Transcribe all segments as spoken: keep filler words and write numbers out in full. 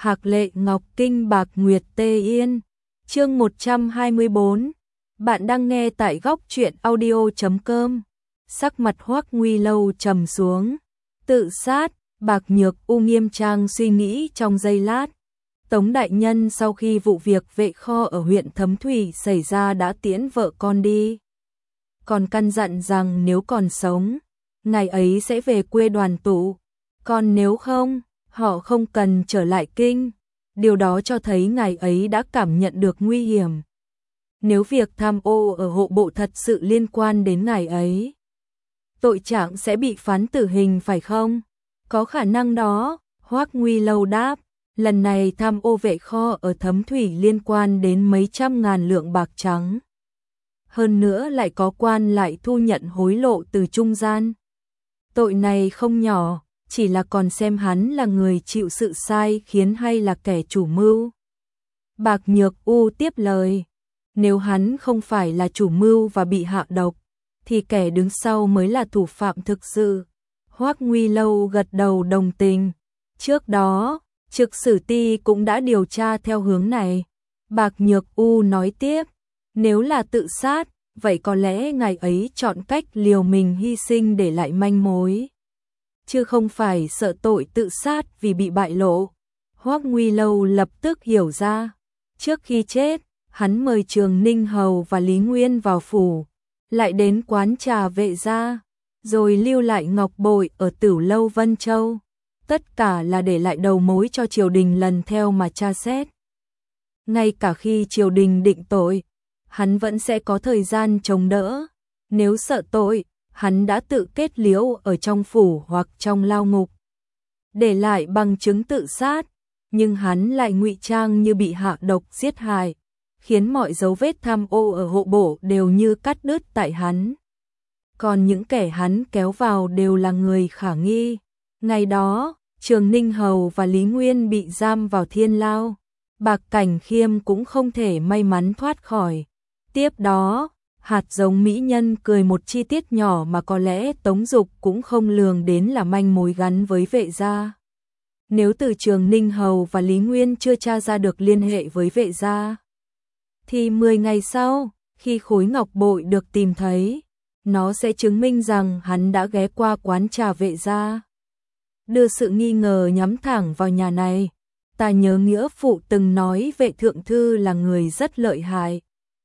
Hạc Lệ Ngọc Kinh Bạc Nguyệt Tê Yên. Chương một trăm hai mươi bốn. Bạn đang nghe tại góc truyện audio chấm com. Sắc mặt Hoắc Nguy Lâu trầm xuống. Tự sát, Bạc Nhược U nghiêm trang suy nghĩ trong giây lát. Tống đại nhân sau khi vụ việc vệ kho ở huyện Thấm Thủy xảy ra đã tiễn vợ con đi. Còn căn dặn rằng nếu còn sống, ngày ấy sẽ về quê đoàn tụ. Còn nếu không, họ không cần trở lại kinh. Điều đó cho thấy ngày ấy đã cảm nhận được nguy hiểm. Nếu việc tham ô ở hộ bộ thật sự liên quan đến ngày ấy, tội trạng sẽ bị phán tử hình phải không? Có khả năng đó, Hoắc Nguy Lâu đáp. Lần này tham ô vệ kho ở Thấm Thủy liên quan đến mấy trăm ngàn lượng bạc trắng. Hơn nữa lại có quan lại thu nhận hối lộ từ trung gian. Tội này không nhỏ, chỉ là còn xem hắn là người chịu sự sai khiến hay là kẻ chủ mưu. Bạc Nhược U tiếp lời, nếu hắn không phải là chủ mưu và bị hạ độc, thì kẻ đứng sau mới là thủ phạm thực sự. Hoắc Nguy Lâu gật đầu đồng tình. Trước đó, Trực Sử Ti cũng đã điều tra theo hướng này. Bạc Nhược U nói tiếp, nếu là tự sát, vậy có lẽ ngày ấy chọn cách liều mình hy sinh để lại manh mối, chứ không phải sợ tội tự sát vì bị bại lộ. Hoắc Nguy Lâu lập tức hiểu ra. Trước khi chết, hắn mời Trường Ninh Hầu và Lý Nguyên vào phủ, lại đến quán trà Vệ gia, rồi lưu lại ngọc bội ở Tửu Lâu Vân Châu. Tất cả là để lại đầu mối cho triều đình lần theo mà tra xét. Ngay cả khi triều đình định tội, hắn vẫn sẽ có thời gian chống đỡ. Nếu sợ tội, hắn đã tự kết liễu ở trong phủ hoặc trong lao ngục, để lại bằng chứng tự sát, nhưng hắn lại ngụy trang như bị hạ độc giết hại, khiến mọi dấu vết tham ô ở hộ bộ đều như cắt đứt tại hắn. Còn những kẻ hắn kéo vào đều là người khả nghi. Ngày đó, Trường Ninh Hầu và Lý Nguyên bị giam vào thiên lao. Bạc Cảnh Khiêm cũng không thể may mắn thoát khỏi. Tiếp đó, hạt giống mỹ nhân cười một chi tiết nhỏ mà có lẽ Tống Dục cũng không lường đến là manh mối gắn với Vệ gia. Nếu từ Trường Ninh Hầu và Lý Nguyên chưa tra ra được liên hệ với Vệ gia, thì mười ngày sau, khi khối ngọc bội được tìm thấy, nó sẽ chứng minh rằng hắn đã ghé qua quán trà Vệ gia, đưa sự nghi ngờ nhắm thẳng vào nhà này. Ta nhớ nghĩa phụ từng nói Vệ thượng thư là người rất lợi hại.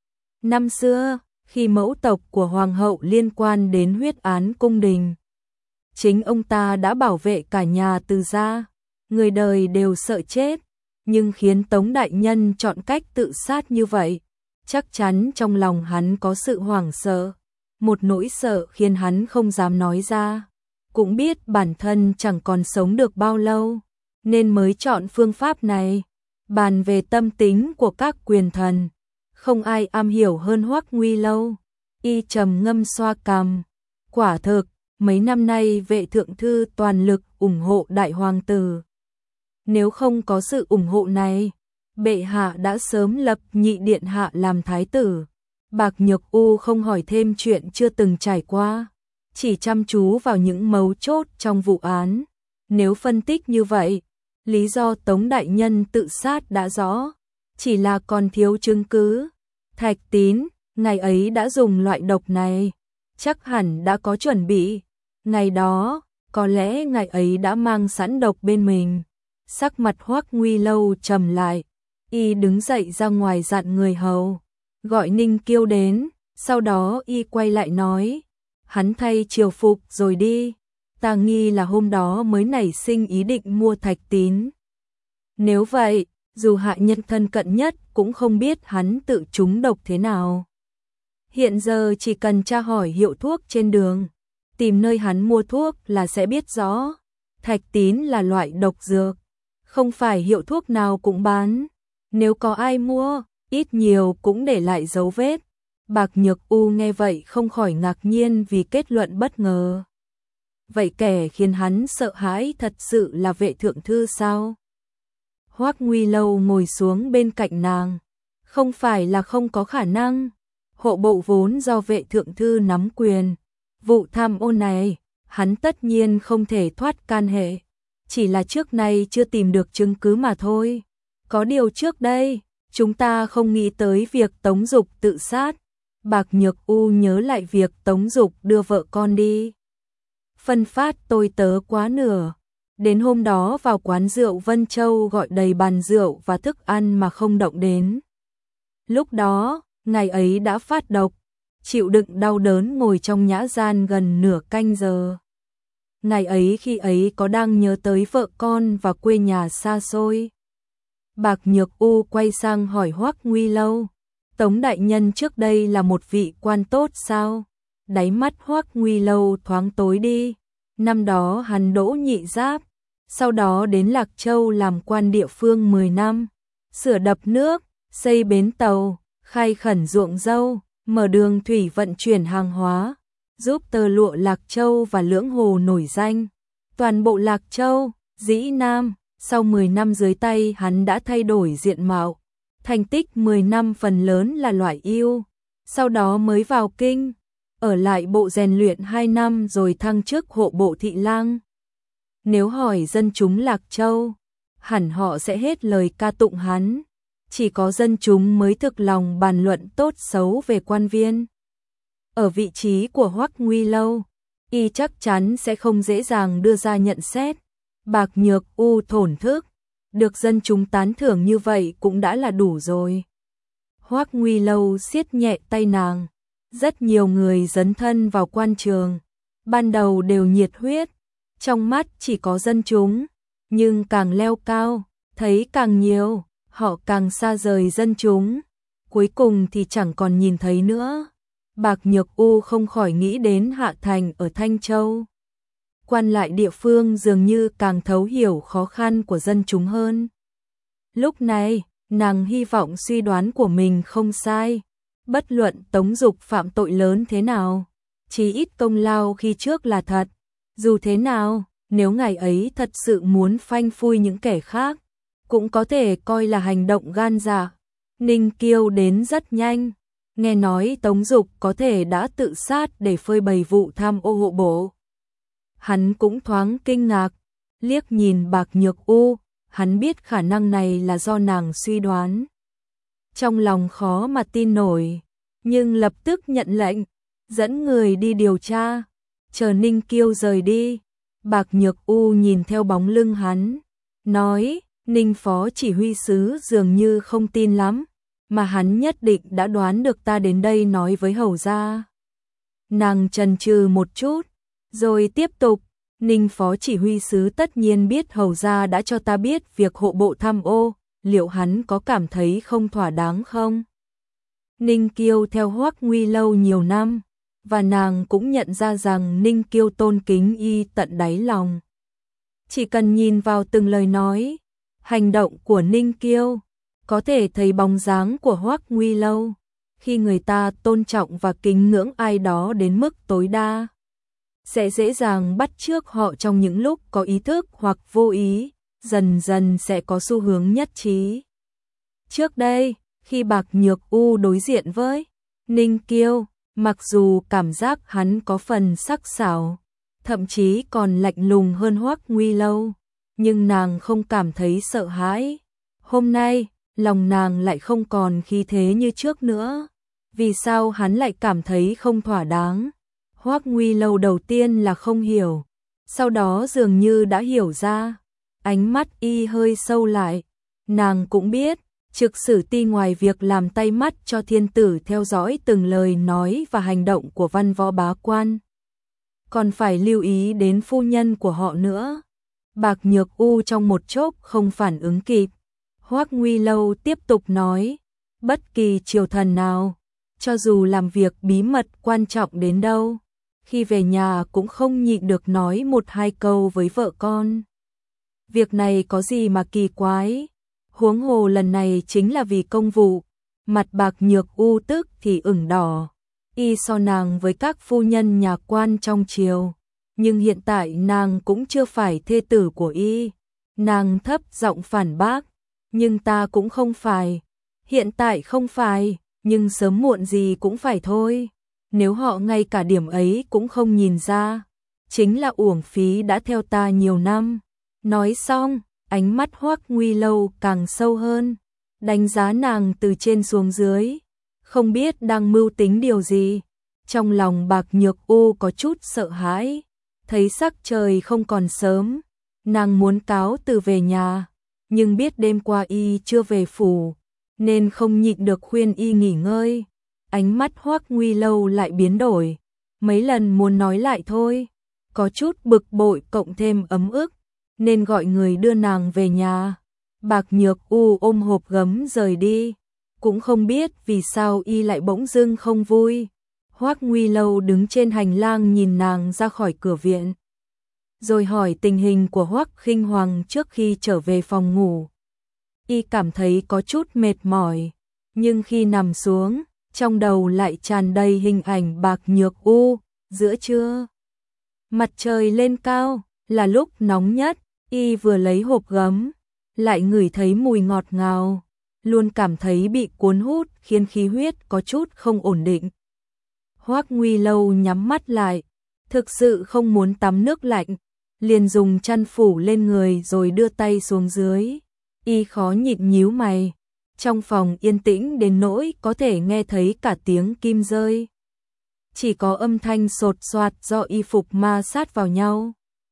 Năm xưa, khi mẫu tộc của hoàng hậu liên quan đến huyết án cung đình, chính ông ta đã bảo vệ cả nhà Từ gia. Người đời đều sợ chết, nhưng khiến Tống đại nhân chọn cách tự sát như vậy, chắc chắn trong lòng hắn có sự hoảng sợ, một nỗi sợ khiến hắn không dám nói ra. Cũng biết bản thân chẳng còn sống được bao lâu, nên mới chọn phương pháp này. Bàn về tâm tính của các quyền thần, không ai am hiểu hơn Hoắc Nguy Lâu. Y trầm ngâm xoa cằm. Quả thực, mấy năm nay Vệ thượng thư toàn lực ủng hộ đại hoàng tử. Nếu không có sự ủng hộ này, bệ hạ đã sớm lập nhị điện hạ làm thái tử. Bạc Nhược U không hỏi thêm chuyện chưa từng trải qua, chỉ chăm chú vào những mấu chốt trong vụ án. Nếu phân tích như vậy, lý do Tống đại nhân tự sát đã rõ, chỉ là còn thiếu chứng cứ. Thạch Tín, ngày ấy đã dùng loại độc này, chắc hẳn đã có chuẩn bị. Ngày đó, có lẽ ngày ấy đã mang sẵn độc bên mình. Sắc mặt Hoắc Nguy Lâu trầm lại, y đứng dậy ra ngoài dặn người hầu, gọi Ninh Kiêu đến, sau đó y quay lại nói, hắn thay triều phục rồi đi. Ta nghi là hôm đó mới nảy sinh ý định mua Thạch Tín. Nếu vậy, dù hạ nhân thân cận nhất cũng không biết hắn tự trúng độc thế nào. Hiện giờ chỉ cần tra hỏi hiệu thuốc trên đường, tìm nơi hắn mua thuốc là sẽ biết rõ. Thạch Tín là loại độc dược, không phải hiệu thuốc nào cũng bán. Nếu có ai mua, ít nhiều cũng để lại dấu vết. Bạc Nhược U nghe vậy không khỏi ngạc nhiên vì kết luận bất ngờ. Vậy kẻ khiến hắn sợ hãi thật sự là Vệ thượng thư sao? Hoắc Nguy Lâu ngồi xuống bên cạnh nàng. Không phải là không có khả năng. Hộ bộ vốn do Vệ thượng thư nắm quyền. Vụ tham ô này, hắn tất nhiên không thể thoát can hệ. chỉ là trước nay chưa tìm được chứng cứ mà thôi. Có điều trước đây, chúng ta không nghĩ tới việc Tống Dục tự sát. Bạc Nhược U nhớ lại việc Tống Dục đưa vợ con đi. Phân phát tôi tớ quá nửa. Đến hôm đó vào quán rượu Vân Châu gọi đầy bàn rượu và thức ăn mà không động đến. Lúc đó, ngày ấy đã phát độc, chịu đựng đau đớn ngồi trong nhã gian gần nửa canh giờ. Ngày ấy khi ấy có đang nhớ tới vợ con và quê nhà xa xôi. Bạc Nhược U quay sang hỏi Hoắc Nguy Lâu, Tống đại nhân trước đây là một vị quan tốt sao? Đáy mắt Hoắc Nguy Lâu thoáng tối đi. Năm đó hắn đỗ nhị giáp, sau đó đến Lạc Châu làm quan địa phương mười năm, sửa đập nước, xây bến tàu, khai khẩn ruộng dâu, mở đường thủy vận chuyển hàng hóa, giúp tơ lụa Lạc Châu và Lưỡng Hồ nổi danh. Toàn bộ Lạc Châu, Dĩ Nam, sau mười năm dưới tay hắn đã thay đổi diện mạo. Thành tích mười năm phần lớn là loại ưu, sau đó mới vào kinh, ở lại bộ rèn luyện hai năm rồi thăng chức hộ bộ thị lang. Nếu hỏi dân chúng Lạc Châu, hẳn họ sẽ hết lời ca tụng hắn, chỉ có dân chúng mới thực lòng bàn luận tốt xấu về quan viên. Ở vị trí của Hoắc Nguy Lâu, y chắc chắn sẽ không dễ dàng đưa ra nhận xét. Bạc Nhược U thổn thức, được dân chúng tán thưởng như vậy cũng đã là đủ rồi. Hoắc Nguy Lâu siết nhẹ tay nàng. Rất nhiều người dấn thân vào quan trường, ban đầu đều nhiệt huyết, trong mắt chỉ có dân chúng, nhưng càng leo cao, thấy càng nhiều, họ càng xa rời dân chúng, cuối cùng thì chẳng còn nhìn thấy nữa. Bạc Nhược U không khỏi nghĩ đến Hạ Thành ở Thanh Châu. Quan lại địa phương dường như càng thấu hiểu khó khăn của dân chúng hơn. Lúc này, nàng hy vọng suy đoán của mình không sai. Bất luận Tống Dục phạm tội lớn thế nào, chí ít công lao khi trước là thật. Dù thế nào, nếu ngày ấy thật sự muốn phanh phui những kẻ khác, cũng có thể coi là hành động gan dạ. Ninh Kiêu đến rất nhanh, nghe nói Tống Dục có thể đã tự sát để phơi bày vụ tham ô hộ bộ. Hắn cũng thoáng kinh ngạc, liếc nhìn Bạc Nhược U, hắn biết khả năng này là do nàng suy đoán. Trong lòng khó mà tin nổi, nhưng lập tức nhận lệnh, dẫn người đi điều tra, chờ Ninh Kiêu rời đi. Bạc Nhược U nhìn theo bóng lưng hắn, nói, Ninh phó chỉ huy sứ dường như không tin lắm, mà hắn nhất định đã đoán được ta đến đây nói với hầu gia. Nàng chần chừ một chút, rồi tiếp tục, Ninh phó chỉ huy sứ tất nhiên biết hầu gia đã cho ta biết việc hộ bộ tham ô, liệu hắn có cảm thấy không thỏa đáng không? Ninh Kiêu theo Hoắc Nguy Lâu nhiều năm, và nàng cũng nhận ra rằng Ninh Kiêu tôn kính y tận đáy lòng. Chỉ cần nhìn vào từng lời nói, hành động của Ninh Kiêu, có thể thấy bóng dáng của Hoắc Nguy Lâu. Khi người ta tôn trọng và kính ngưỡng ai đó đến mức tối đa, sẽ dễ dàng bắt chước họ trong những lúc có ý thức hoặc vô ý, dần dần sẽ có xu hướng nhất trí. Trước đây, khi Bạc Nhược U đối diện với Ninh Kiêu, mặc dù cảm giác hắn có phần sắc sảo, thậm chí còn lạnh lùng hơn Hoắc Nguy Lâu, nhưng nàng không cảm thấy sợ hãi. Hôm nay, lòng nàng lại không còn khí thế như trước nữa. Vì sao hắn lại cảm thấy không thỏa đáng? Hoắc Nguy Lâu đầu tiên là không hiểu, sau đó dường như đã hiểu ra. Ánh mắt y hơi sâu lại, nàng cũng biết, Trực Sử Ti ngoài việc làm tay mắt cho thiên tử theo dõi từng lời nói và hành động của văn võ bá quan, còn phải lưu ý đến phu nhân của họ nữa. Bạc Nhược U trong một chốc không phản ứng kịp. Hoắc Nguy Lâu tiếp tục nói, bất kỳ triều thần nào, cho dù làm việc bí mật quan trọng đến đâu, khi về nhà cũng không nhịn được nói một hai câu với vợ con. Việc này có gì mà kỳ quái, huống hồ lần này chính là vì công vụ. Mặt Bạc Nhược U tức thì ửng đỏ, y so nàng với các phu nhân nhà quan trong triều, nhưng hiện tại nàng cũng chưa phải thê tử của y. Nàng thấp giọng phản bác, nhưng ta cũng không phải. Hiện tại không phải, nhưng sớm muộn gì cũng phải thôi. Nếu họ ngay cả điểm ấy cũng không nhìn ra, chính là uổng phí đã theo ta nhiều năm. Nói xong, ánh mắt Hoắc Nguy Lâu càng sâu hơn, đánh giá nàng từ trên xuống dưới, không biết đang mưu tính điều gì. Trong lòng Bạc Nhược U có chút sợ hãi, thấy sắc trời không còn sớm, nàng muốn cáo từ về nhà, nhưng biết đêm qua y chưa về phủ, nên không nhịn được khuyên y nghỉ ngơi. Ánh mắt Hoắc Nguy Lâu lại biến đổi, mấy lần muốn nói lại thôi, có chút bực bội cộng thêm ấm ức, nên gọi người đưa nàng về nhà. Bạc Nhược U ôm hộp gấm rời đi, cũng không biết vì sao y lại bỗng dưng không vui. Hoắc Nguy Lâu đứng trên hành lang nhìn nàng ra khỏi cửa viện, rồi hỏi tình hình của Hoắc Khinh Hoàng trước khi trở về phòng ngủ. Y cảm thấy có chút mệt mỏi, nhưng khi nằm xuống, trong đầu lại tràn đầy hình ảnh Bạc Nhược U. Giữa trưa, mặt trời lên cao, là lúc nóng nhất, y vừa lấy hộp gấm, lại ngửi thấy mùi ngọt ngào, luôn cảm thấy bị cuốn hút khiến khí huyết có chút không ổn định. Hoắc Nguy Lâu nhắm mắt lại, thực sự không muốn tắm nước lạnh, liền dùng chăn phủ lên người rồi đưa tay xuống dưới. Y khó nhịn nhíu mày, trong phòng yên tĩnh đến nỗi có thể nghe thấy cả tiếng kim rơi. Chỉ có âm thanh sột soạt do y phục ma sát vào nhau.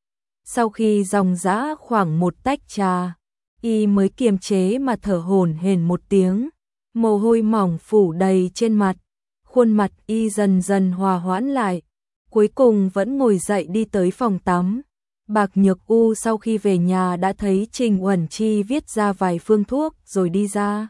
Sau khi dòng dã khoảng một tách trà, y mới kiềm chế mà thở hổn hển một tiếng, mồ hôi mỏng phủ đầy trên mặt, khuôn mặt y dần dần hòa hoãn lại, cuối cùng vẫn ngồi dậy đi tới phòng tắm. Bạc Nhược U sau khi về nhà đã thấy Trình Uẩn Chi viết ra vài phương thuốc rồi đi ra.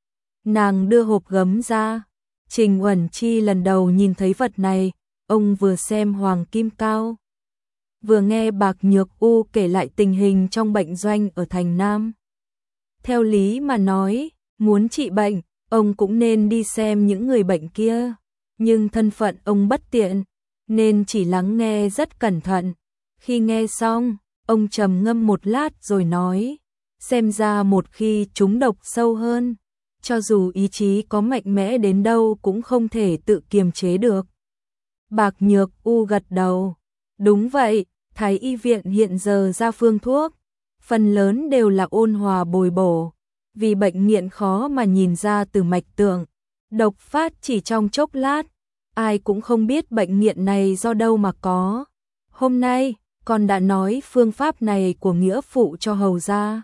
Nàng đưa hộp gấm ra, Trình Uẩn Chi lần đầu nhìn thấy vật này, ông vừa xem Hoàng Kim Cao, vừa nghe Bạc Nhược U kể lại tình hình trong bệnh doanh ở thành Nam. Theo lý mà nói, muốn trị bệnh, ông cũng nên đi xem những người bệnh kia, nhưng thân phận ông bất tiện, nên chỉ lắng nghe rất cẩn thận. Khi nghe xong, ông trầm ngâm một lát rồi nói, xem ra một khi trúng độc sâu hơn, cho dù ý chí có mạnh mẽ đến đâu cũng không thể tự kiềm chế được. Bạc Nhược U gật đầu, đúng vậy, Thái y viện hiện giờ ra phương thuốc, phần lớn đều là ôn hòa bồi bổ, vì bệnh nghiện khó mà nhìn ra từ mạch tượng, độc phát chỉ trong chốc lát, ai cũng không biết bệnh nghiện này do đâu mà có. Hôm nay, con đã nói phương pháp này của nghĩa phụ cho hầu gia.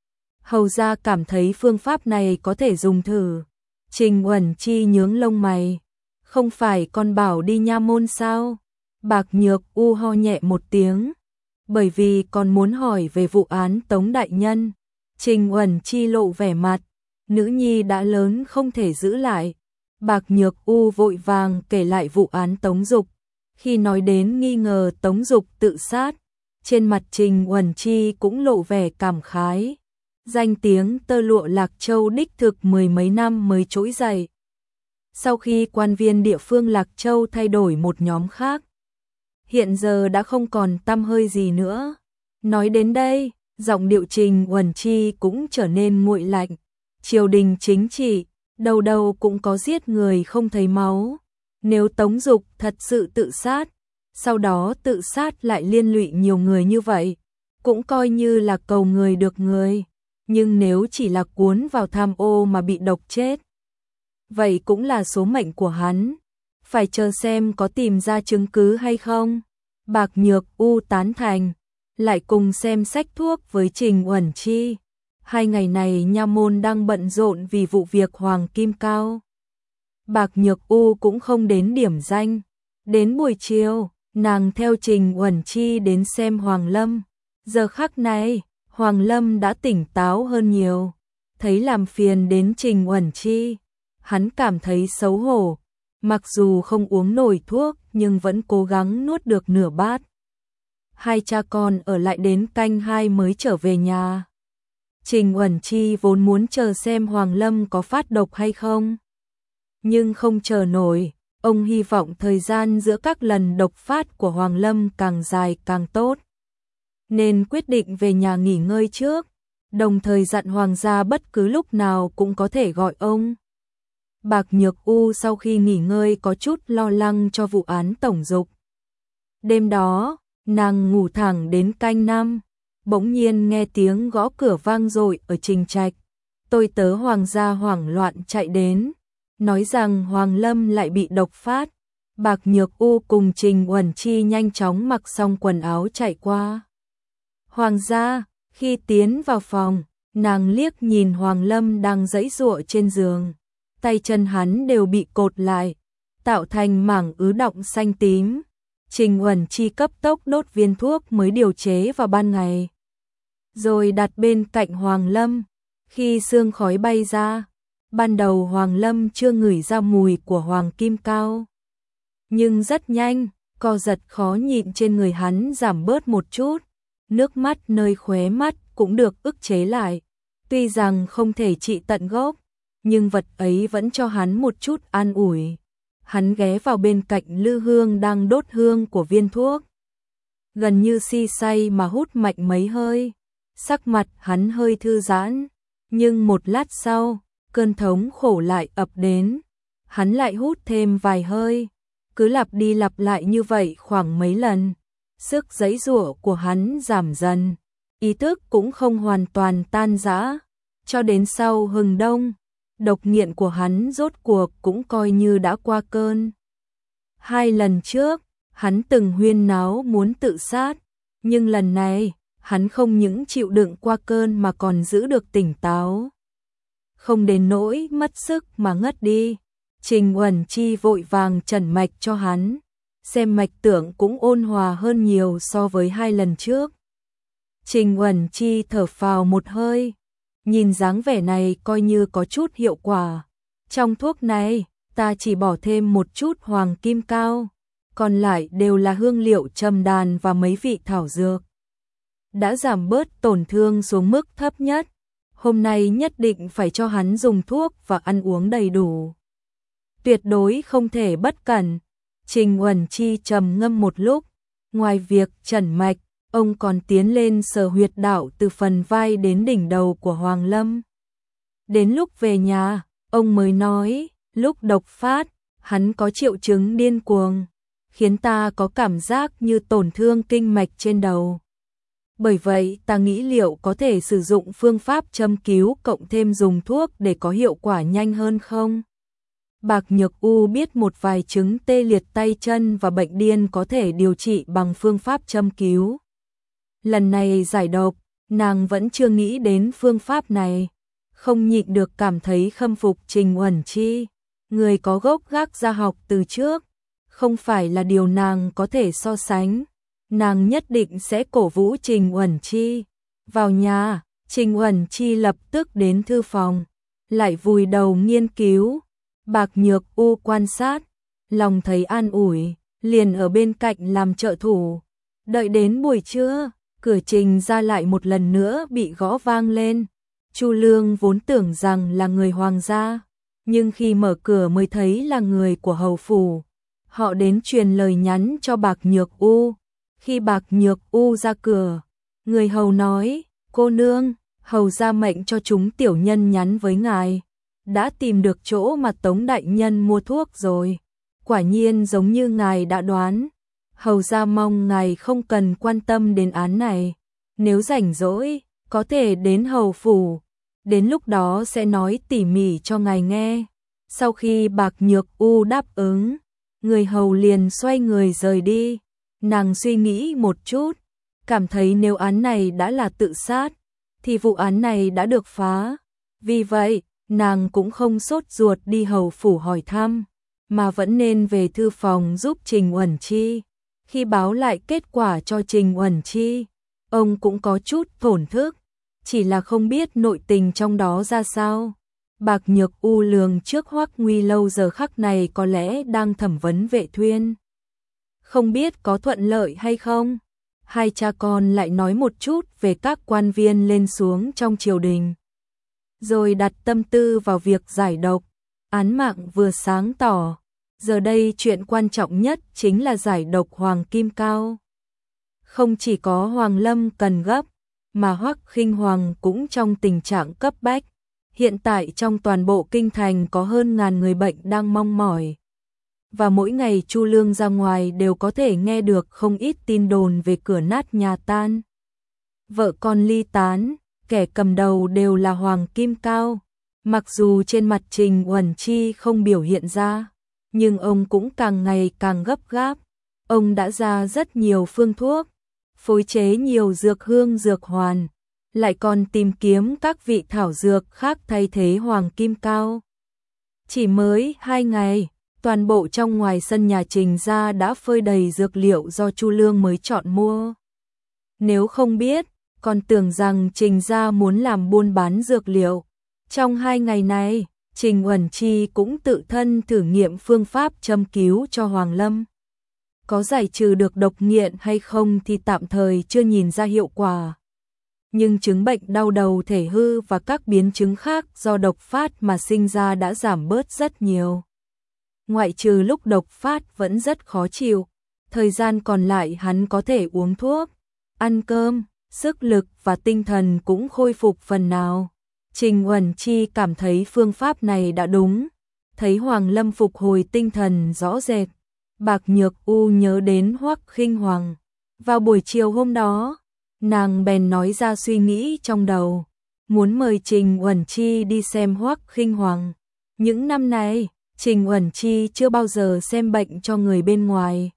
Hầu gia cảm thấy phương pháp này có thể dùng thử. Trình Uẩn Chi nhướng lông mày, không phải con bảo đi nha môn sao? Bạc Nhược U ho nhẹ một tiếng, bởi vì con muốn hỏi về vụ án Tống đại nhân. Trình Uẩn Chi lộ vẻ mặt, nữ nhi đã lớn không thể giữ lại. Bạc Nhược U vội vàng kể lại vụ án Tống Dục. Khi nói đến nghi ngờ Tống Dục tự sát, trên mặt Trình Uẩn Chi cũng lộ vẻ cảm khái. Danh tiếng tơ lụa Lạc Châu đích thực mười mấy năm mới trỗi dậy. Sau khi quan viên địa phương Lạc Châu thay đổi một nhóm khác, hiện giờ đã không còn tăm hơi gì nữa. Nói đến đây, giọng điệu Trình Uẩn Chi cũng trở nên nguội lạnh. Triều đình chính trị, đầu đầu cũng có giết người không thấy máu. Nếu Tống Dục thật sự tự sát, sau đó tự sát lại liên lụy nhiều người như vậy, cũng coi như là cầu người được người. Nhưng nếu chỉ là cuốn vào tham ô mà bị độc chết, vậy cũng là số mệnh của hắn. Phải chờ xem có tìm ra chứng cứ hay không. Bạc Nhược U tán thành, lại cùng xem sách thuốc với Trình Uẩn Chi. Hai ngày này nha môn đang bận rộn vì vụ việc Hoàng Kim Cao. Bạc Nhược U cũng không đến điểm danh. Đến buổi chiều, nàng theo Trình Uẩn Chi đến xem Hoàng Lâm. Giờ khắc này, Hoàng Lâm đã tỉnh táo hơn nhiều. Thấy làm phiền đến Trình Uẩn Chi, hắn cảm thấy xấu hổ. Mặc dù không uống nổi thuốc nhưng vẫn cố gắng nuốt được nửa bát. Hai cha con ở lại đến canh hai mới trở về nhà. Trình Uẩn Chi vốn muốn chờ xem Hoàng Lâm có phát độc hay không, nhưng không chờ nổi. Ông hy vọng thời gian giữa các lần độc phát của Hoàng Lâm càng dài càng tốt, nên quyết định về nhà nghỉ ngơi trước, đồng thời dặn Hoàng gia bất cứ lúc nào cũng có thể gọi ông. Bạc Nhược U sau khi nghỉ ngơi có chút lo lắng cho vụ án Tổng Dục. Đêm đó, nàng ngủ thẳng đến canh năm. bỗng nhiên nghe tiếng gõ cửa vang dội ở Trình Trạch. Tôi tớ Hoàng gia hoảng loạn chạy đến, nói rằng Hoàng Lâm lại bị độc phát. Bạc Nhược U cùng Trình Uẩn Chi nhanh chóng mặc xong quần áo chạy qua Hoàng gia. Khi tiến vào phòng, nàng liếc nhìn Hoàng Lâm đang giãy giụa trên giường, tay chân hắn đều bị cột lại, tạo thành mảng ứ đọng xanh tím. Trình Uẩn Chi cấp tốc đốt viên thuốc mới điều chế vào ban ngày, rồi đặt bên cạnh Hoàng Lâm. Khi sương khói bay ra, ban đầu Hoàng Lâm chưa ngửi ra mùi của Hoàng Kim Cao, nhưng rất nhanh, co giật khó nhịn trên người hắn giảm bớt một chút, nước mắt nơi khóe mắt cũng được ức chế lại. Tuy rằng không thể trị tận gốc, nhưng vật ấy vẫn cho hắn một chút an ủi. Hắn ghé vào bên cạnh lư hương đang đốt hương của viên thuốc, gần như si say mà hút mạnh mấy hơi. Sắc mặt hắn hơi thư giãn, nhưng một lát sau, cơn thống khổ lại ập đến. Hắn lại hút thêm vài hơi, cứ lặp đi lặp lại như vậy khoảng mấy lần. Sức giãy giụa của hắn giảm dần, ý thức cũng không hoàn toàn tan rã. Cho đến sau hừng đông, độc nghiện của hắn rốt cuộc cũng coi như đã qua cơn. Hai lần trước, hắn từng huyên náo muốn tự sát, nhưng lần này, hắn không những chịu đựng qua cơn mà còn giữ được tỉnh táo, không đến nỗi mất sức mà ngất đi. Trình Uẩn Chi vội vàng trần mạch cho hắn, xem mạch tưởng cũng ôn hòa hơn nhiều so với hai lần trước. Trình Uẩn Chi thở phào một hơi, nhìn dáng vẻ này coi như có chút hiệu quả. Trong thuốc này, ta chỉ bỏ thêm một chút Hoàng Kim Cao, còn lại đều là hương liệu trầm đàn và mấy vị thảo dược. Đã giảm bớt tổn thương xuống mức thấp nhất. Hôm nay nhất định phải cho hắn dùng thuốc và ăn uống đầy đủ, tuyệt đối không thể bất cẩn. Trình Uẩn Chi trầm ngâm một lúc, ngoài việc trần mạch, ông còn tiến lên sờ huyệt đạo từ phần vai đến đỉnh đầu của Hoàng Lâm. Đến lúc về nhà, ông mới nói, lúc độc phát, hắn có triệu chứng điên cuồng, khiến ta có cảm giác như tổn thương kinh mạch trên đầu. Bởi vậy ta nghĩ liệu có thể sử dụng phương pháp châm cứu cộng thêm dùng thuốc để có hiệu quả nhanh hơn không? Bạc Nhược U biết một vài chứng tê liệt tay chân và bệnh điên có thể điều trị bằng phương pháp châm cứu. Lần này giải độc, nàng vẫn chưa nghĩ đến phương pháp này, không nhịn được cảm thấy khâm phục Trình Uẩn Chi, người có gốc gác gia học từ trước, không phải là điều nàng có thể so sánh. Nàng nhất định sẽ cổ vũ Trình Uẩn Chi. Vào nhà, Trình Uẩn Chi lập tức đến thư phòng, lại vùi đầu nghiên cứu. Bạc Nhược U quan sát, lòng thấy an ủi, liền ở bên cạnh làm trợ thủ. Đợi đến buổi trưa, cửa Trình ra lại một lần nữa bị gõ vang lên. Chu Lương vốn tưởng rằng là người Hoàng gia, nhưng khi mở cửa mới thấy là người của hầu phủ. Họ đến truyền lời nhắn cho Bạc Nhược U. Khi Bạc Nhược U ra cửa, người hầu nói, cô nương, hầu ra mệnh cho chúng tiểu nhân nhắn với ngài, đã tìm được chỗ mà Tống đại nhân mua thuốc rồi. Quả nhiên giống như ngài đã đoán, hầu ra mong ngài không cần quan tâm đến án này, nếu rảnh rỗi, có thể đến hầu phủ, đến lúc đó sẽ nói tỉ mỉ cho ngài nghe. Sau khi Bạc Nhược U đáp ứng, người hầu liền xoay người rời đi. Nàng suy nghĩ một chút, cảm thấy nếu án này đã là tự sát, thì vụ án này đã được phá. Vì vậy, nàng cũng không sốt ruột đi hầu phủ hỏi thăm, mà vẫn nên về thư phòng giúp Trình Uẩn Chi. Khi báo lại kết quả cho Trình Uẩn Chi, ông cũng có chút thổn thức, chỉ là không biết nội tình trong đó ra sao. Bạc Nhược U lường trước Hoắc Nguy Lâu giờ khắc này có lẽ đang thẩm vấn Vệ Thuyên. Không biết có thuận lợi hay không? Hai cha con lại nói một chút về các quan viên lên xuống trong triều đình, rồi đặt tâm tư vào việc giải độc. Án mạng vừa sáng tỏ, giờ đây chuyện quan trọng nhất chính là giải độc Hoàng Kim Cao. Không chỉ có Hoàng Lâm cần gấp, mà Hoắc Khinh Hoàng cũng trong tình trạng cấp bách. Hiện tại trong toàn bộ kinh thành có hơn ngàn người bệnh đang mong mỏi. Và mỗi ngày Chu Lương ra ngoài đều có thể nghe được không ít tin đồn về cửa nát nhà tan. vợ con ly tán, kẻ cầm đầu đều là Hoàng Kim Cao. Mặc dù trên mặt Trình Uẩn Chi không biểu hiện ra, nhưng ông cũng càng ngày càng gấp gáp. Ông đã ra rất nhiều phương thuốc, phối chế nhiều dược hương dược hoàn, lại còn tìm kiếm các vị thảo dược khác thay thế Hoàng Kim Cao. Chỉ mới hai ngày, toàn bộ trong ngoài sân nhà Trình gia đã phơi đầy dược liệu do Chu Lương mới chọn mua. Nếu không biết, còn tưởng rằng Trình gia muốn làm buôn bán dược liệu. Trong hai ngày này, Trình Uẩn Chi cũng tự thân thử nghiệm phương pháp châm cứu cho Hoàng Lâm. Có giải trừ được độc nghiện hay không thì tạm thời chưa nhìn ra hiệu quả. Nhưng chứng bệnh đau đầu thể hư và các biến chứng khác do độc phát mà sinh ra đã giảm bớt rất nhiều. Ngoại trừ lúc độc phát vẫn rất khó chịu, thời gian còn lại hắn có thể uống thuốc, ăn cơm, sức lực và tinh thần cũng khôi phục phần nào. Trình Uẩn Chi cảm thấy phương pháp này đã đúng, thấy Hoàng Lâm phục hồi tinh thần rõ rệt. Bạc Nhược U nhớ đến Hoắc Khinh Hoàng. Vào buổi chiều hôm đó, nàng bèn nói ra suy nghĩ trong đầu, muốn mời Trình Uẩn Chi đi xem Hoắc Khinh Hoàng. Những năm này, Trình Uẩn Chi chưa bao giờ xem bệnh cho người bên ngoài.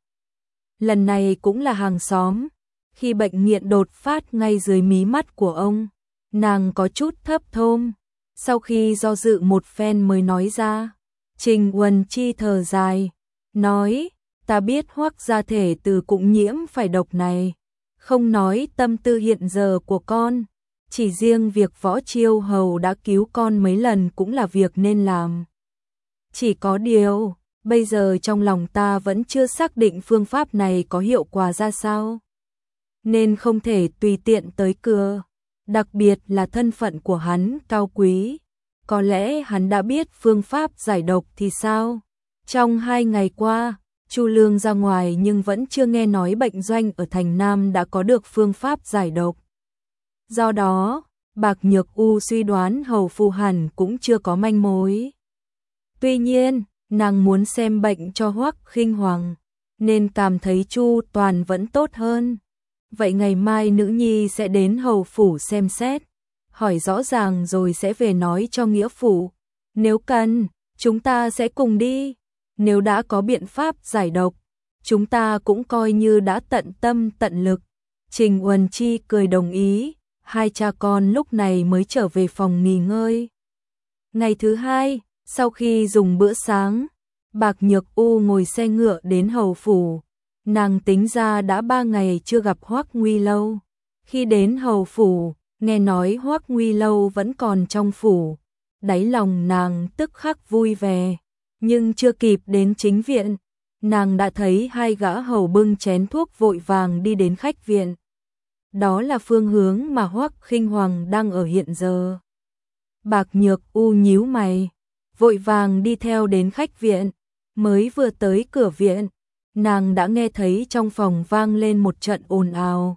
Lần này cũng là hàng xóm, khi bệnh nghiện đột phát ngay dưới mí mắt của ông, nàng có chút thấp thôm, sau khi do dự một phen mới nói ra. Trình Uẩn Chi thở dài, nói, ta biết Hoắc gia thể từ cũng nhiễm phải độc này, không nói tâm tư hiện giờ của con, chỉ riêng việc Võ Chiêu Hầu đã cứu con mấy lần cũng là việc nên làm. Chỉ có điều, bây giờ trong lòng ta vẫn chưa xác định phương pháp này có hiệu quả ra sao, nên không thể tùy tiện tới cửa, đặc biệt là thân phận của hắn cao quý, có lẽ hắn đã biết phương pháp giải độc thì sao. Trong hai ngày qua, Chu Lương ra ngoài nhưng vẫn chưa nghe nói bệnh doanh ở thành Nam đã có được phương pháp giải độc. Do đó, Bạc Nhược U suy đoán Hầu Phu hẳn cũng chưa có manh mối. Tuy nhiên, nàng muốn xem bệnh cho Hoắc Khinh Hoàng, nên cảm thấy Chu Toàn vẫn tốt hơn. Vậy ngày mai nữ nhi sẽ đến Hầu Phủ xem xét, hỏi rõ ràng rồi sẽ về nói cho Nghĩa Phủ. Nếu cần, chúng ta sẽ cùng đi. Nếu đã có biện pháp giải độc, chúng ta cũng coi như đã tận tâm tận lực. Trình Uẩn Chi cười đồng ý, hai cha con lúc này mới trở về phòng nghỉ ngơi. Ngày thứ hai, sau khi dùng bữa sáng, Bạc Nhược U ngồi xe ngựa đến Hầu Phủ. Nàng tính ra đã ba ngày chưa gặp Hoắc Nguy Lâu. Khi đến Hầu Phủ, nghe nói Hoắc Nguy Lâu vẫn còn trong phủ, đáy lòng nàng tức khắc vui vẻ. Nhưng chưa kịp đến chính viện, nàng đã thấy hai gã hầu bưng chén thuốc vội vàng đi đến khách viện. Đó là phương hướng mà Hoắc Khinh Hoàng đang ở hiện giờ. Bạc Nhược U nhíu mày, vội vàng đi theo đến khách viện. Mới vừa tới cửa viện, nàng đã nghe thấy trong phòng vang lên một trận ồn ào.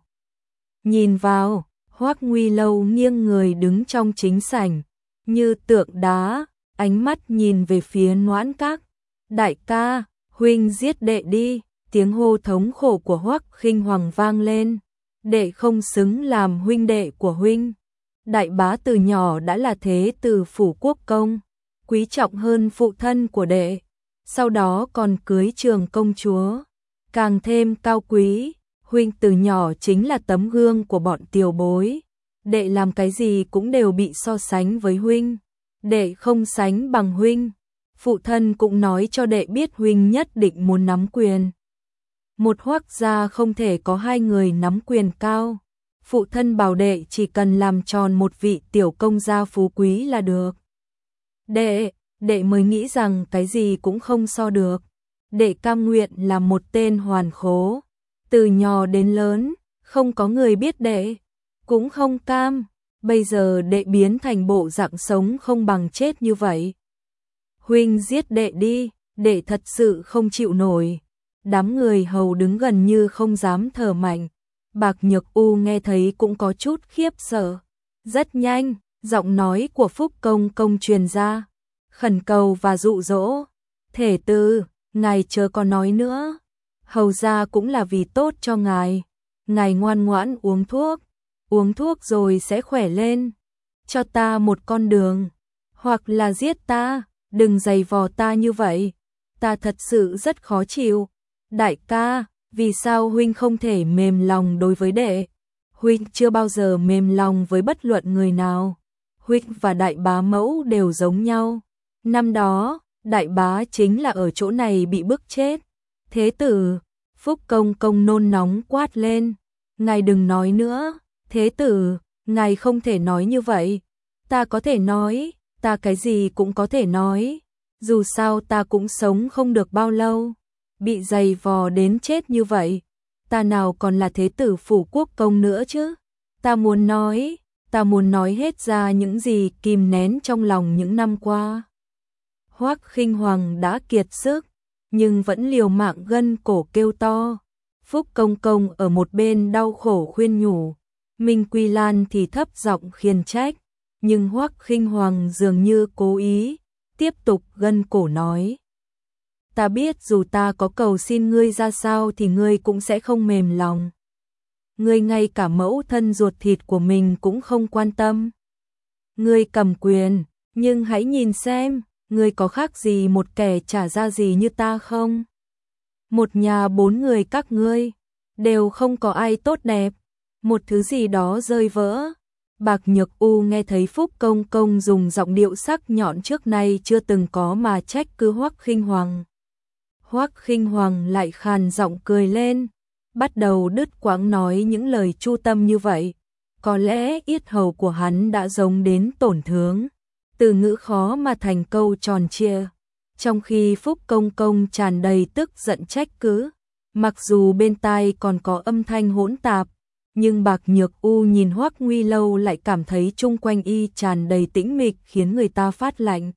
Nhìn vào, Hoắc Nguy Lâu nghiêng người đứng trong chính sảnh, như tượng đá, ánh mắt nhìn về phía Noãn Các. Đại ca, huynh giết đệ đi, tiếng hô thống khổ của Hoắc Khinh Hoàng vang lên. Đệ không xứng làm huynh đệ của huynh. Đại bá từ nhỏ đã là thế tử phủ quốc công, quý trọng hơn phụ thân của đệ, sau đó còn cưới Trường công chúa, càng thêm cao quý. Huynh từ nhỏ chính là tấm gương của bọn tiểu bối, đệ làm cái gì cũng đều bị so sánh với huynh. Đệ không sánh bằng huynh, phụ thân cũng nói cho đệ biết huynh nhất định muốn nắm quyền. Một Hoắc gia không thể có hai người nắm quyền cao. Phụ thân bảo đệ chỉ cần làm tròn một vị tiểu công gia phú quý là được. Đệ, đệ mới nghĩ rằng cái gì cũng không so được. Đệ cam nguyện là một tên hoàn khố, từ nhỏ đến lớn, không có người biết đệ, cũng không cam. Bây giờ đệ biến thành bộ dạng sống không bằng chết như vậy. Huynh giết đệ đi, đệ thật sự không chịu nổi. Đám người hầu đứng gần như không dám thở mạnh. Bạc Nhược U nghe thấy cũng có chút khiếp sợ. Rất nhanh, giọng nói của Phúc Công Công truyền ra, khẩn cầu và dụ dỗ. Thể tử, ngài chớ có nói nữa. Hầu gia cũng là vì tốt cho ngài. Ngài ngoan ngoãn uống thuốc. uống thuốc rồi sẽ khỏe lên. Cho ta một con đường, hoặc là giết ta, đừng giày vò ta như vậy. Ta thật sự rất khó chịu. Đại ca, vì sao huynh không thể mềm lòng đối với đệ? Huynh chưa bao giờ mềm lòng với bất luận người nào. Huynh và đại bá mẫu đều giống nhau. Năm đó, đại bá chính là ở chỗ này bị bức chết. Thế tử, Phúc Công Công nôn nóng quát lên. Ngài đừng nói nữa. Thế tử, ngài không thể nói như vậy. Ta có thể nói, ta cái gì cũng có thể nói. Dù sao ta cũng sống không được bao lâu. Bị giày vò đến chết như vậy. Ta nào còn là thế tử phủ quốc công nữa chứ. Ta muốn nói, ta muốn nói hết ra những gì kìm nén trong lòng những năm qua. Hoắc Khinh Hoàng đã kiệt sức, nhưng vẫn liều mạng gân cổ kêu to. Phúc Công Công ở một bên đau khổ khuyên nhủ. Minh Quy Lan thì thấp giọng khiển trách, nhưng Hoắc Khinh Hoàng dường như cố ý, tiếp tục gân cổ nói. Ta biết dù ta có cầu xin ngươi ra sao thì ngươi cũng sẽ không mềm lòng. Ngươi ngay cả mẫu thân ruột thịt của mình cũng không quan tâm. Ngươi cầm quyền, nhưng hãy nhìn xem, ngươi có khác gì một kẻ trả ra gì như ta không? Một nhà bốn người các ngươi, đều không có ai tốt đẹp, một thứ gì đó rơi vỡ. Bạc Nhược U nghe thấy Phúc Công Công dùng giọng điệu sắc nhọn trước nay chưa từng có mà trách cứ Hoắc Khinh Hoàng. Hoắc Khinh Hoàng lại khàn giọng cười lên, bắt đầu đứt quãng nói những lời chu tâm như vậy. Có lẽ yết hầu của hắn đã giống đến tổn thương, từ ngữ khó mà thành câu tròn trịa. Trong khi Phúc Công Công tràn đầy tức giận trách cứ, mặc dù bên tai còn có âm thanh hỗn tạp, nhưng Bạc Nhược U nhìn Hoắc Nguy Lâu lại cảm thấy chung quanh y tràn đầy tĩnh mịch khiến người ta phát lạnh.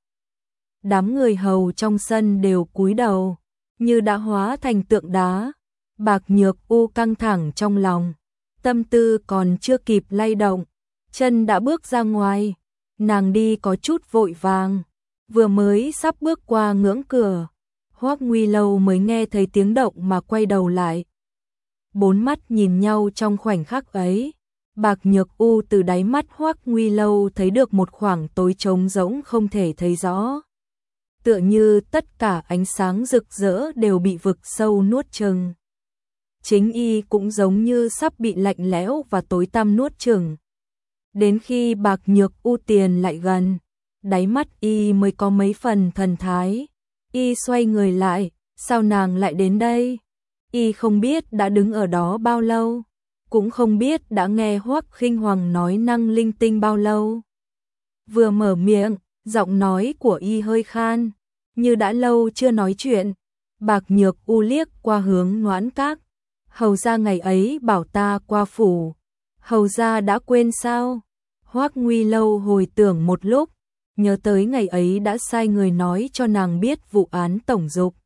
Đám người hầu trong sân đều cúi đầu, như đã hóa thành tượng đá. Bạc Nhược U căng thẳng trong lòng, tâm tư còn chưa kịp lay động, chân đã bước ra ngoài. Nàng đi có chút vội vàng, vừa mới sắp bước qua ngưỡng cửa, Hoắc Nguy Lâu mới nghe thấy tiếng động mà quay đầu lại. Bốn mắt nhìn nhau trong khoảnh khắc ấy, Bạc Nhược U từ đáy mắt Hoắc Nguy Lâu thấy được một khoảng tối trống rỗng không thể thấy rõ. Tựa như tất cả ánh sáng rực rỡ đều bị vực sâu nuốt chửng. Chính y cũng giống như sắp bị lạnh lẽo và tối tăm nuốt chửng. Đến khi Bạc Nhược U tiền lại gần, đáy mắt y mới có mấy phần thần thái. Y xoay người lại, sao nàng lại đến đây? Y không biết đã đứng ở đó bao lâu, cũng không biết đã nghe Hoắc Khinh Hoàng nói năng linh tinh bao lâu. Vừa mở miệng, giọng nói của y hơi khan, như đã lâu chưa nói chuyện. Bạc Nhược U liếc qua hướng Noãn Các. Hầu gia ngày ấy bảo ta qua phủ, hầu gia đã quên sao? Hoắc Nguy Lâu hồi tưởng một lúc, nhớ tới ngày ấy đã sai người nói cho nàng biết vụ án tổng dục.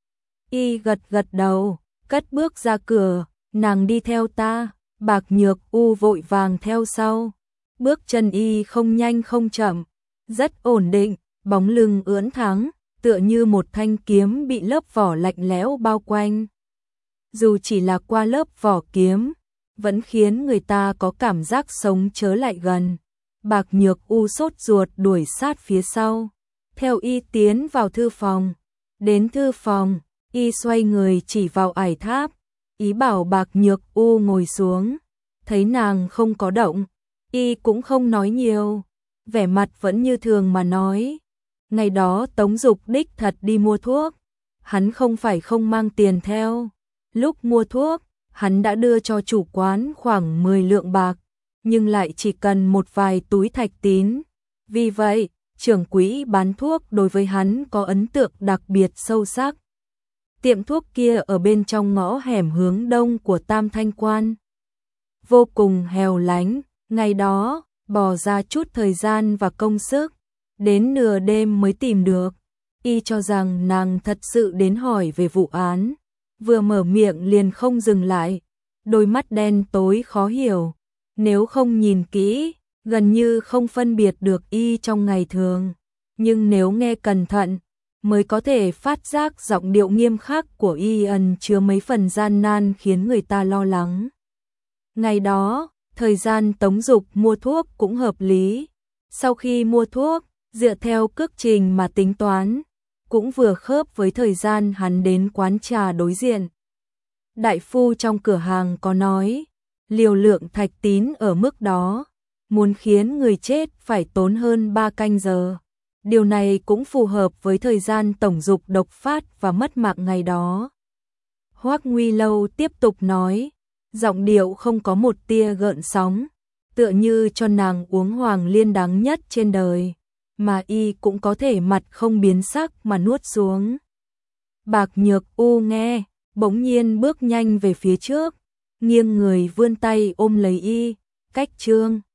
Y gật gật đầu, cất bước ra cửa, nàng đi theo ta. Bạc Nhược U vội vàng theo sau, bước chân y không nhanh không chậm, rất ổn định, bóng lưng ưỡn thẳng, tựa như một thanh kiếm bị lớp vỏ lạnh lẽo bao quanh. Dù chỉ là qua lớp vỏ kiếm, vẫn khiến người ta có cảm giác sống chớ lại gần. Bạc Nhược U sốt ruột đuổi sát phía sau, theo y tiến vào thư phòng. Đến thư phòng, y xoay người chỉ vào ải tháp, ý bảo Bạc Nhược U ngồi xuống. Thấy nàng không có động, y cũng không nói nhiều, vẻ mặt vẫn như thường mà nói. Ngày đó Tống Dục đích thật đi mua thuốc, hắn không phải không mang tiền theo. Lúc mua thuốc, hắn đã đưa cho chủ quán khoảng mười lượng bạc, nhưng lại chỉ cần một vài túi thạch tín. Vì vậy, trưởng quỹ bán thuốc đối với hắn có ấn tượng đặc biệt sâu sắc. Tiệm thuốc kia ở bên trong ngõ hẻm hướng đông của Tam Thanh Quan, vô cùng hẻo lánh. Ngày đó, bỏ ra chút thời gian và công sức, đến nửa đêm mới tìm được. Y cho rằng nàng thật sự đến hỏi về vụ án, vừa mở miệng liền không dừng lại, đôi mắt đen tối khó hiểu. Nếu không nhìn kỹ, gần như không phân biệt được y trong ngày thường, nhưng nếu nghe cẩn thận, mới có thể phát giác giọng điệu nghiêm khắc của y ẩn chứa mấy phần gian nan khiến người ta lo lắng. Ngày đó, Thời gian Tống Dục mua thuốc cũng hợp lý. Sau khi mua thuốc, dựa theo cước trình mà tính toán, cũng vừa khớp với thời gian hắn đến quán trà đối diện. Đại phu trong cửa hàng có nói, liều lượng thạch tín ở mức đó, muốn khiến người chết phải tốn hơn ba canh giờ. Điều này cũng phù hợp với thời gian Tổng Dục độc phát và mất mạng ngày đó. Hoắc Nguy Lâu tiếp tục nói, giọng điệu không có một tia gợn sóng, tựa như cho nàng uống hoàng liên đắng nhất trên đời, mà y cũng có thể mặt không biến sắc mà nuốt xuống. Bạc Nhược U nghe, bỗng nhiên bước nhanh về phía trước, nghiêng người vươn tay ôm lấy y, cách Trương